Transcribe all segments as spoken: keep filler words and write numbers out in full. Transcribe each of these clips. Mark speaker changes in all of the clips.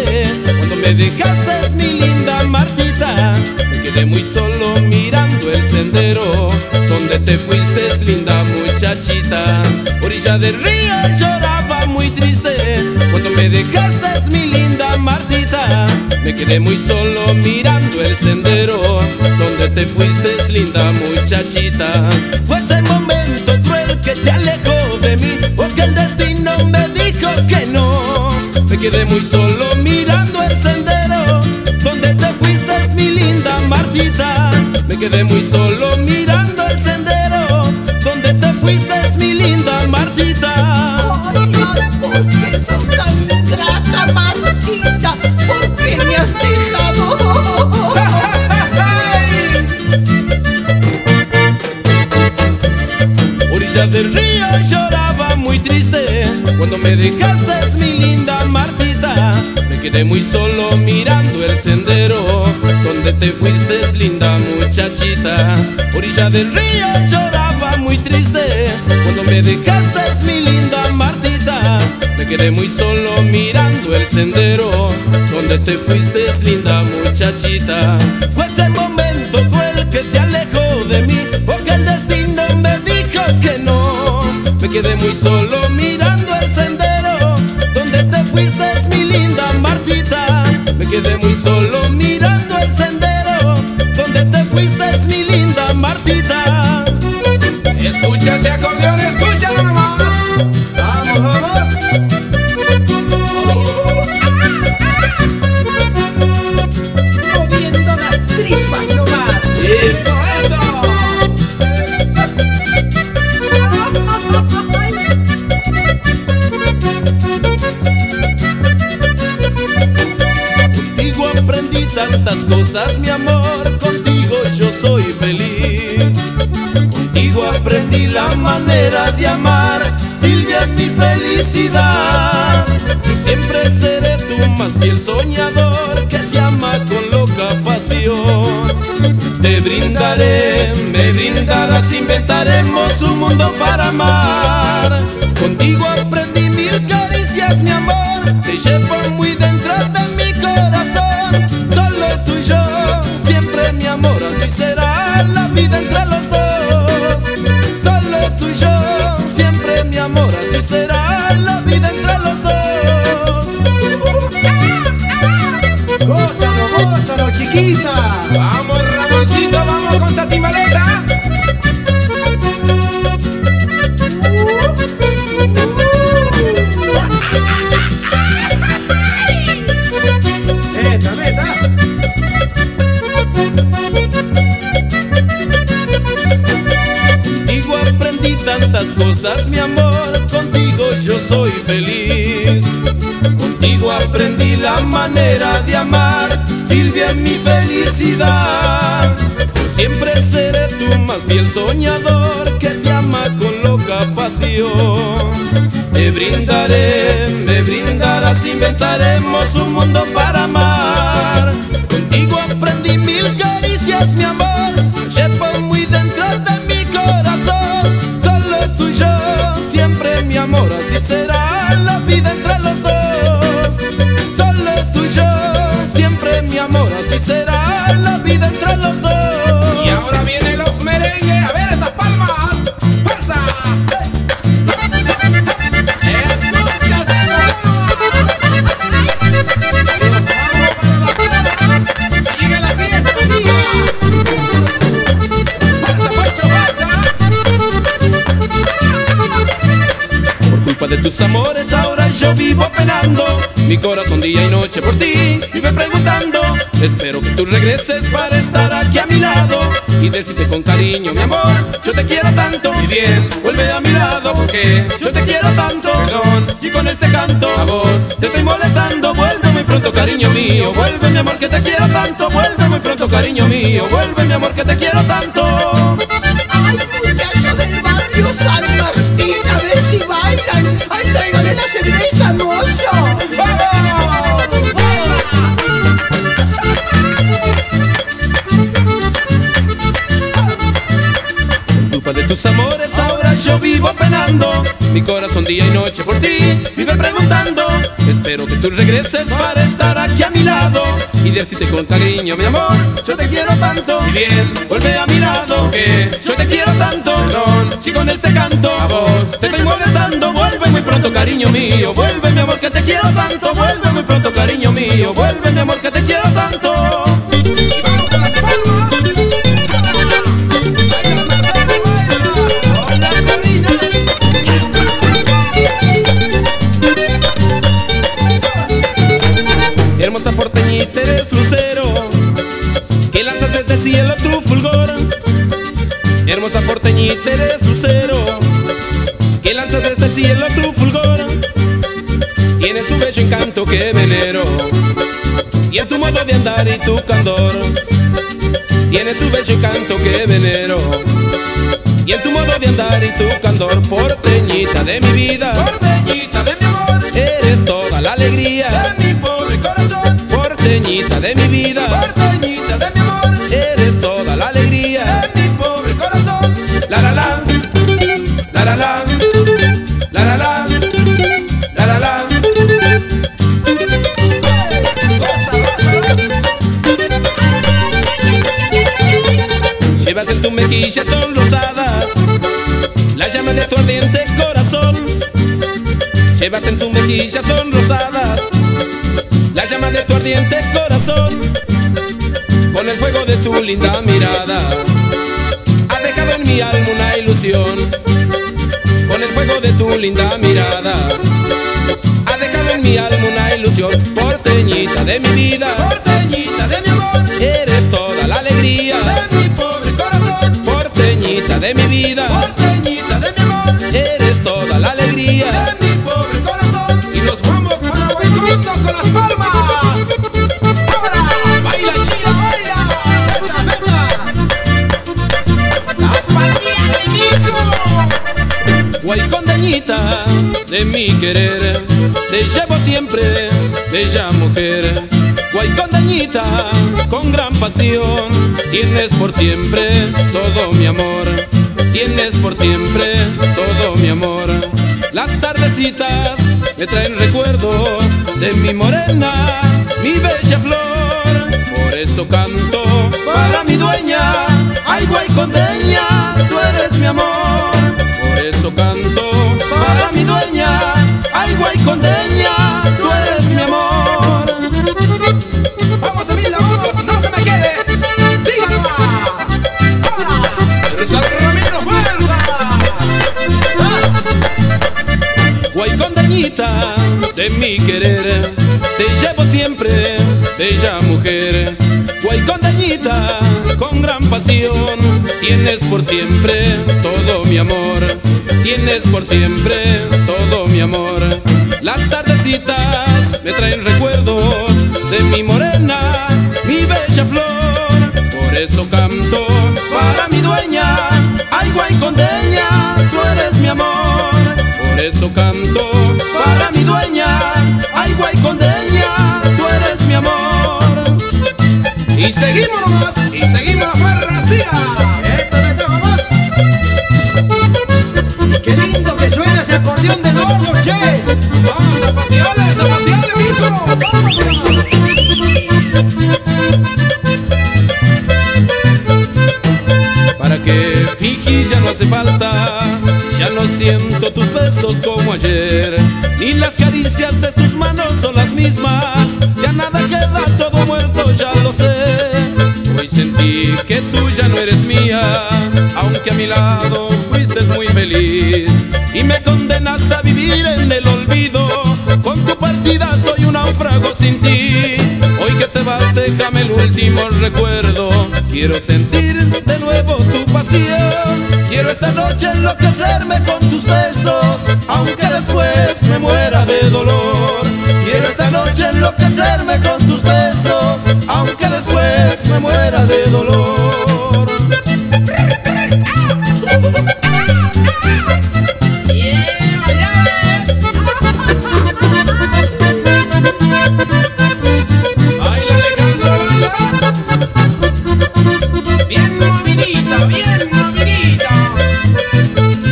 Speaker 1: cuando me dejaste, mi linda Martita. Me quedé muy solo mirando el sendero donde te fuiste, linda muchachita. Orilla del río lloraba muy triste cuando me dejaste, mi linda Martita. Me quedé muy solo mirando el sendero donde te fuiste, linda muchachita. Fue ese momento cruel que te alejó de mí, porque el destino me dijo que no. Me quedé muy solo mirando el sendero donde te fuiste, mi linda Martita. Me quedé muy solo mirando el sendero donde te fuiste, mi linda Martita.
Speaker 2: ¿Por qué sos tan ingrata, Martita? ¿Por qué me has dejado?
Speaker 1: Orilla del río lloraba muy triste cuando me dejaste, mi linda Martita. Me quedé muy solo mirando el sendero donde te fuiste, linda muchachita. Orilla del río lloraba muy triste cuando me dejaste, mi linda Martita. Me quedé muy solo mirando el sendero donde te fuiste, linda muchachita. Fue ese momento cruel que te alejó de mí, porque el destino me dijo que no. Me quedé muy solo mirando el sendero donde te fuiste, mi linda Martita. Me quedé muy solo mirando el sendero donde te fuiste, mi linda Martita.
Speaker 3: Escucha ese acordeón, escúchalo nomás. Vamos, vamos.
Speaker 2: Moviendo las tripas nomás.
Speaker 3: Eso, eso.
Speaker 1: Contigo aprendí tantas cosas, mi amor, contigo yo soy feliz. Contigo aprendí la manera de amar, Silvia es mi felicidad. Siempre seré tu más fiel soñador, que te ama con loca pasión. Te brindaré, me brindarás, inventaremos un mundo para amar. Contigo aprendí mil caricias, mi amor, te llevo muy dentro de mi corazón. Solo estoy yo, siempre mi amor, así será la vida entre los dos. Solo estoy yo, siempre mi amor, así será la vida entre los dos.
Speaker 3: Gózalo, gózalo, chiquita. Vamos, Ramoncito, vamos con esa timbaleta. Meta, meta.
Speaker 1: Contigo aprendí tantas cosas, mi amor, contigo yo soy feliz. Contigo aprendí la manera de amar, Silvia es mi felicidad. Yo siempre seré tu más fiel soñador, que te ama con loca pasión. Te brindaré, me brindarás, inventaremos un mundo para amar. Contigo aprendí mil caricias, mi amor, llevo muy dentro de mi corazón. Solo estoy yo, siempre mi amor, así será la vida entre los dos. Solo estoy yo, siempre mi amor, así será la vida entre los dos.
Speaker 3: Y ahora vienen los merengues, a ver esas palmas. ¡Fuerza! ¡Escucha, sigue la fiesta, sigue. ¡Fuerza, Pancho, fuerza!
Speaker 1: Por culpa de tus amores ahora yo vivo penando. Mi corazón día y noche por ti vive preguntando. Espero que tú regreses para estar aquí a mi lado y decirte con cariño, mi amor, yo te quiero tanto.
Speaker 3: Y bien,
Speaker 1: Vuelve a mi lado porque yo te quiero tanto.
Speaker 3: Perdón,
Speaker 1: si con este canto a vos te estoy molestando. Vuelve muy pronto, cariño mío. Vuelve, mi amor, que te quiero tanto. Vuelve muy pronto, cariño mío. Vuelve, mi amor, que te quiero tanto.
Speaker 2: Ay, muchachos del barrio San Martín, a ver si bailan. Ay, tráiganle la cerveza, mozo.
Speaker 1: De tus amores ahora yo vivo penando. Mi corazón día y noche por ti vive preguntando. Espero que tú tú regreses para estar aquí a mi lado y decirte con cariño, mi amor, yo te quiero tanto. Y bien, vuelve a mi lado, que yo te quiero tanto. Perdón, si con este canto a vos te estoy molestando. Vuelve muy pronto, cariño mío, vuelve, mi amor, que te quiero tanto. Vuelve muy pronto, cariño mío, vuelve, mi amor, que te quiero tanto. Y vamos con las palmas. Hermosa porteñita, eres lucero que lanzas desde el cielo tu fulgor. Hermosa porteñita, eres lucero que lanzas desde el cielo tu fulgor. Tienes tu bello encanto que venero y en tu modo de andar y tu candor. Tienes tu bello encanto que venero y en tu modo de andar y tu candor. Porteñita de mi vida, porteñita de mi amor, eres toda la alegría de mi pobre corazón. Porteñita de mi vida, porteñita de mi amor, eres toda la alegría de mi pobre corazón. La la la, la la la, la la la, la la la. Llevas en tu mejilla son rosadas las llamas de tu ardiente corazón. Llévate en tu mejilla son rosadas las llamas de tu ardiente corazón. Con el fuego de tu linda mirada has dejado en mi alma una ilusión. Con el fuego de tu linda mirada has dejado en mi alma una ilusión. Porteñita de mi vida, porteñita de mi amor, eres toda la alegría de mi pobre corazón. Porteñita de mi vida, porteñita de mi amor, eres toda la alegría de mi pobre corazón. Y nos vamos para Guaycondo con las palmas. ¡Ahora! ¡Baila, chila, baila! ¡Venga, venga! ¡Zapateale, mijo! Guaycondeñita de mi querer, te llevo siempre, bella mujer. Guaycondeñita con gran pasión, tienes por siempre todo mi amor. Tienes por siempre todo mi amor. Las tardecitas me traen recuerdos de mi morena, mi bella flor. Por eso canto para mi dueña, ay guaycondeña, tú eres mi amor. Por eso canto para mi dueña, ay guaycondeña, tú eres mi amor. Vamos, Emilia, vamos, no se me quede. Síganme. ¡Ahora! ¡Esa Ramiro, fuerza! ¡Ah! Guaycondeñita de mi querer, te llevo siempre, bella mujer. Guaycondeñita con gran pasión, tienes por siempre todo mi amor. Tienes por siempre todo mi amor. Las tardecitas me traen recuerdos de mi morena, mi bella flor. Por eso canto para mi dueña, ay guaycondeña, tú eres mi amor. Por eso canto para mi dueña, ay guaycondeña, tú eres mi amor. Y seguimos nomás, y seguimos la farracía. Esto le tengo más.
Speaker 3: ¡Qué lindo que suena ese acordeón de Lolo, che!
Speaker 1: ¡Vamos, zapateale, zapateale, mijo! Para que fingir ya no hace falta, ya no siento tus besos como ayer, ni las caricias de tus manos son las mismas. Ya nada queda, todo muerto, ya lo sé. Hoy sentí que tú ya no eres mía, aunque a mi lado fuiste muy feliz. Y me condenas a vivir en el olvido, con tu partida soy un náufrago sin ti. Hoy que te vas, déjame el último recuerdo. Quiero sentir de nuevo tu pasión. Quiero esta noche enloquecerme con tus besos, aunque después me muera de dolor. Quiero esta noche enloquecerme con tus besos, aunque después me muera de dolor.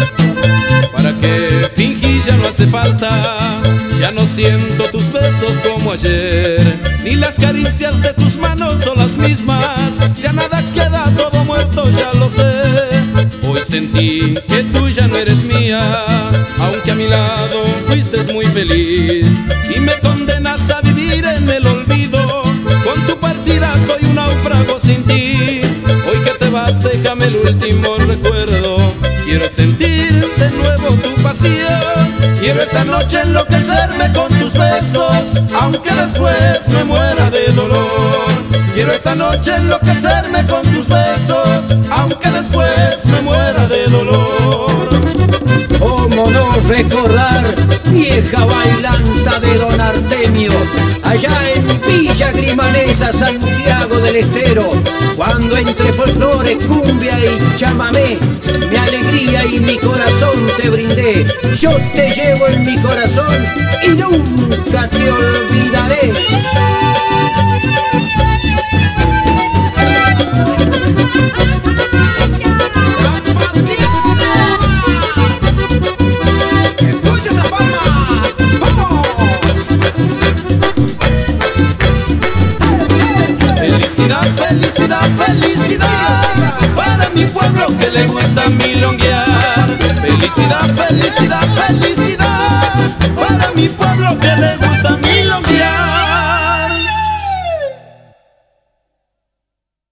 Speaker 1: Hace falta, ya no siento tus besos como ayer, ni las caricias de tus manos son las mismas. Ya nada queda, todo muerto, ya lo sé. Hoy sentí que tú ya no eres mía, aunque a mi lado fuiste muy feliz. Y me condenas a vivir en el olvido, con tu partida soy un náufrago sin ti. Hoy que te vas, déjame el último recuerdo. Quiero sentir de nuevo tu pasión. Quiero esta noche enloquecerme con tus besos, aunque después me muera de dolor. Quiero esta noche enloquecerme con tus besos, aunque después me muera de dolor.
Speaker 4: ¿Cómo no recordar vieja bailanta de Don Artemio, allá en Villa Grimanesa, Santiago del Estero, cuando entre folclore, cumbia y chamamé, mi alegría y mi corazón te brindé? Yo te llevo en mi corazón y nunca te olvidaré.
Speaker 1: Felicidad, felicidad, felicidad para mi pueblo que le gusta milonguear. Felicidad, felicidad, felicidad para mi pueblo que le gusta